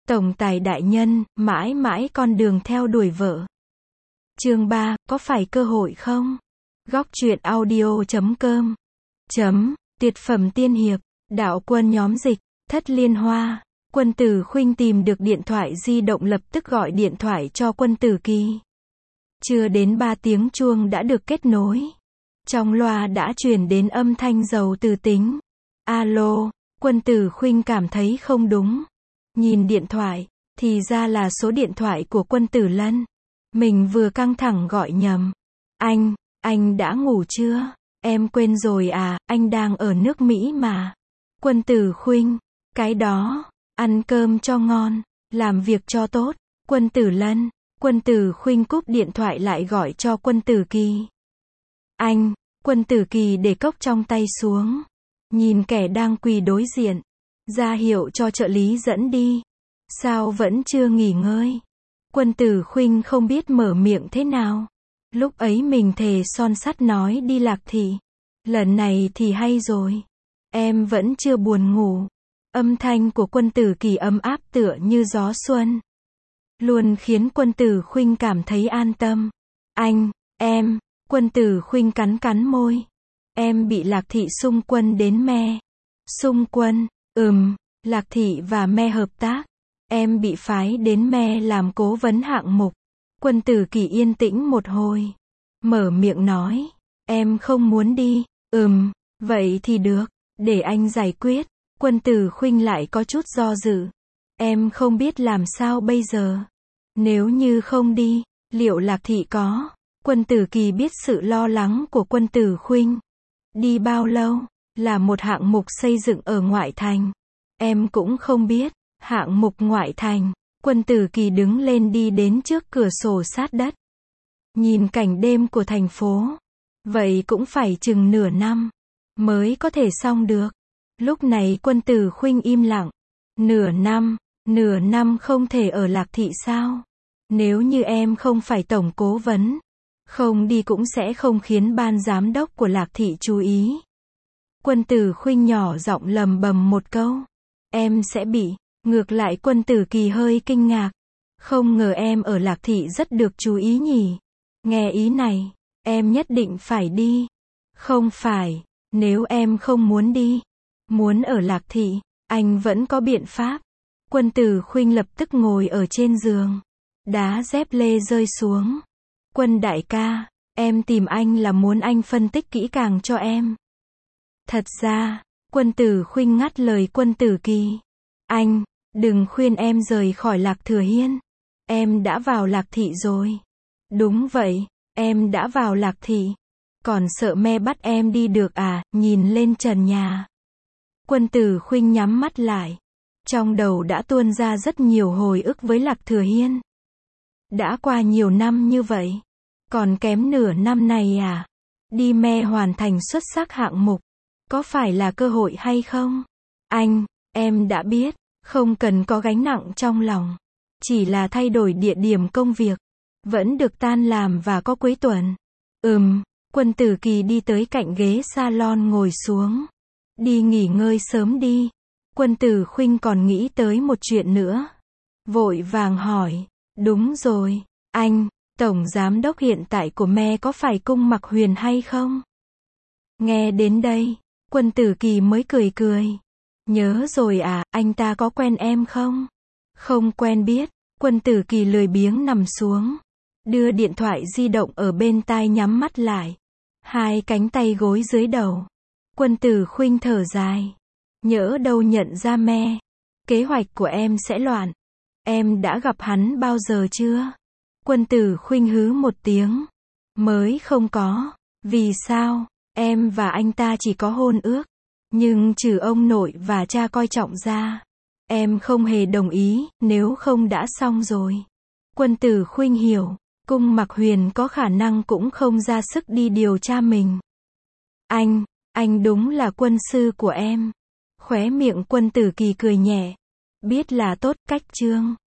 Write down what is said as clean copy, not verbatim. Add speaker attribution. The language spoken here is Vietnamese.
Speaker 1: Tổng tài đại nhân, mãi mãi con đường theo đuổi vợ. Chương 3, có phải cơ hội không? Góc truyện audio.com. Tuyệt phẩm tiên hiệp, đạo quân nhóm dịch, Thất Liên Hoa. Quân Tử Khuynh tìm được điện thoại di động lập tức gọi điện thoại cho Quân Tử Kỳ. Chưa đến 3 tiếng chuông đã được kết nối. Trong loa đã truyền đến âm thanh giàu từ tính. Alo, Quân Tử Khuynh cảm thấy không đúng. Nhìn điện thoại, thì ra là số điện thoại của Quân Tử Lân. Mình vừa căng thẳng gọi nhầm. Anh đã ngủ chưa? Em quên rồi à, anh đang ở nước Mỹ mà. Quân Tử Khuynh, cái đó, ăn cơm cho ngon, làm việc cho tốt. Quân Tử Lân, Quân Tử Khuynh cúp điện thoại lại gọi cho Quân Tử Kỳ. Quân Tử Kỳ để cốc trong tay xuống. Nhìn kẻ đang quỳ đối diện. Ra hiệu cho trợ lý dẫn đi. Sao vẫn chưa nghỉ ngơi? Quân Tử Khuynh không biết mở miệng thế nào. Lúc ấy mình thề son sắt nói đi Lạc Thị. Lần này thì hay rồi. Em vẫn chưa buồn ngủ. Âm thanh của Quân Tử Kỳ ấm áp tựa như gió xuân. Luôn khiến Quân Tử Khuynh cảm thấy an tâm. Quân Tử Khuynh cắn môi. Em bị Lạc Thị xung quân đến me. Xung quân, Lạc Thị và me hợp tác. Em bị phái đến me làm cố vấn hạng mục. Quân Tử Kỳ yên tĩnh một hồi. Mở miệng nói. Em không muốn đi. Vậy thì được. Để anh giải quyết. Quân Tử Khuynh lại có chút do dự. Em không biết làm sao bây giờ. Nếu như không đi, liệu Lạc Thị có? Quân Tử Kỳ biết sự lo lắng của Quân Tử Khuynh. Đi bao lâu? Là một hạng mục xây dựng ở ngoại thành. Em cũng không biết. Hạng mục ngoại thành. Quân Tử Kỳ đứng lên đi đến trước cửa sổ sát đất. Nhìn cảnh đêm của thành phố. Vậy cũng phải chừng nửa năm. Mới có thể xong được. Lúc này Quân Tử Khuynh im lặng. Nửa năm không thể ở Lạc Thị sao? Nếu như em không phải tổng cố vấn. Không đi cũng sẽ không khiến ban giám đốc của Lạc Thị chú ý. Quân Tử Khuynh nhỏ giọng lầm bầm một câu. Em sẽ bị. Ngược lại Quân Tử Kỳ hơi kinh ngạc. Không ngờ em ở Lạc Thị rất được chú ý nhỉ. Nghe ý này, em nhất định phải đi. Không phải, nếu em không muốn đi, muốn ở Lạc Thị, anh vẫn có biện pháp. Quân Tử Khuynh lập tức ngồi ở trên giường. Đá dép lê rơi xuống. Quân đại ca, em tìm anh là muốn anh phân tích kỹ càng cho em. Thật ra, Quân Tử Khuynh ngắt lời Quân Tử Kỳ. Anh, đừng khuyên em rời khỏi Lạc Thừa Hiên. Em đã vào Lạc Thị rồi. Đúng vậy, em đã vào Lạc Thị. Còn sợ me bắt em đi được à, nhìn lên trần nhà. Quân Tử Khuynh nhắm mắt lại. Trong đầu đã tuôn ra rất nhiều hồi ức với Lạc Thừa Hiên. Đã qua nhiều năm như vậy. Còn kém nửa năm này à? Đi me hoàn thành xuất sắc hạng mục. Có phải là cơ hội hay không? Em đã biết. Không cần có gánh nặng trong lòng. Chỉ là thay đổi địa điểm công việc. Vẫn được tan làm và có cuối tuần. Quân Tử Kỳ đi tới cạnh ghế salon ngồi xuống. Đi nghỉ ngơi sớm đi. Quân Tử Khuynh còn nghĩ tới một chuyện nữa. Vội vàng hỏi. Đúng rồi, tổng giám đốc hiện tại của me có phải Cung Mặc Huyền hay không? Nghe đến đây, Quân Tử Kỳ mới cười. Nhớ rồi à, anh ta có quen em không? Không quen biết. Quân Tử Kỳ lười biếng nằm xuống. Đưa điện thoại di động ở bên tai nhắm mắt lại. Hai cánh tay gối dưới đầu. Quân Tử Khuynh thở dài. Nhỡ đâu nhận ra me. Kế hoạch của em sẽ loạn. Em đã gặp hắn bao giờ chưa? Quân Tử Khuynh hứ một tiếng. Mới không có. Vì sao? Em và anh ta chỉ có hôn ước. Nhưng trừ ông nội và cha coi trọng ra. Em không hề đồng ý, nếu không đã xong rồi. Quân Tử Khuynh hiểu. Cung Mặc Huyền có khả năng cũng không ra sức đi điều tra mình. Anh đúng là quân sư của em. Khóe miệng Quân Tử Kỳ cười nhẹ. Biết là tốt cách chương.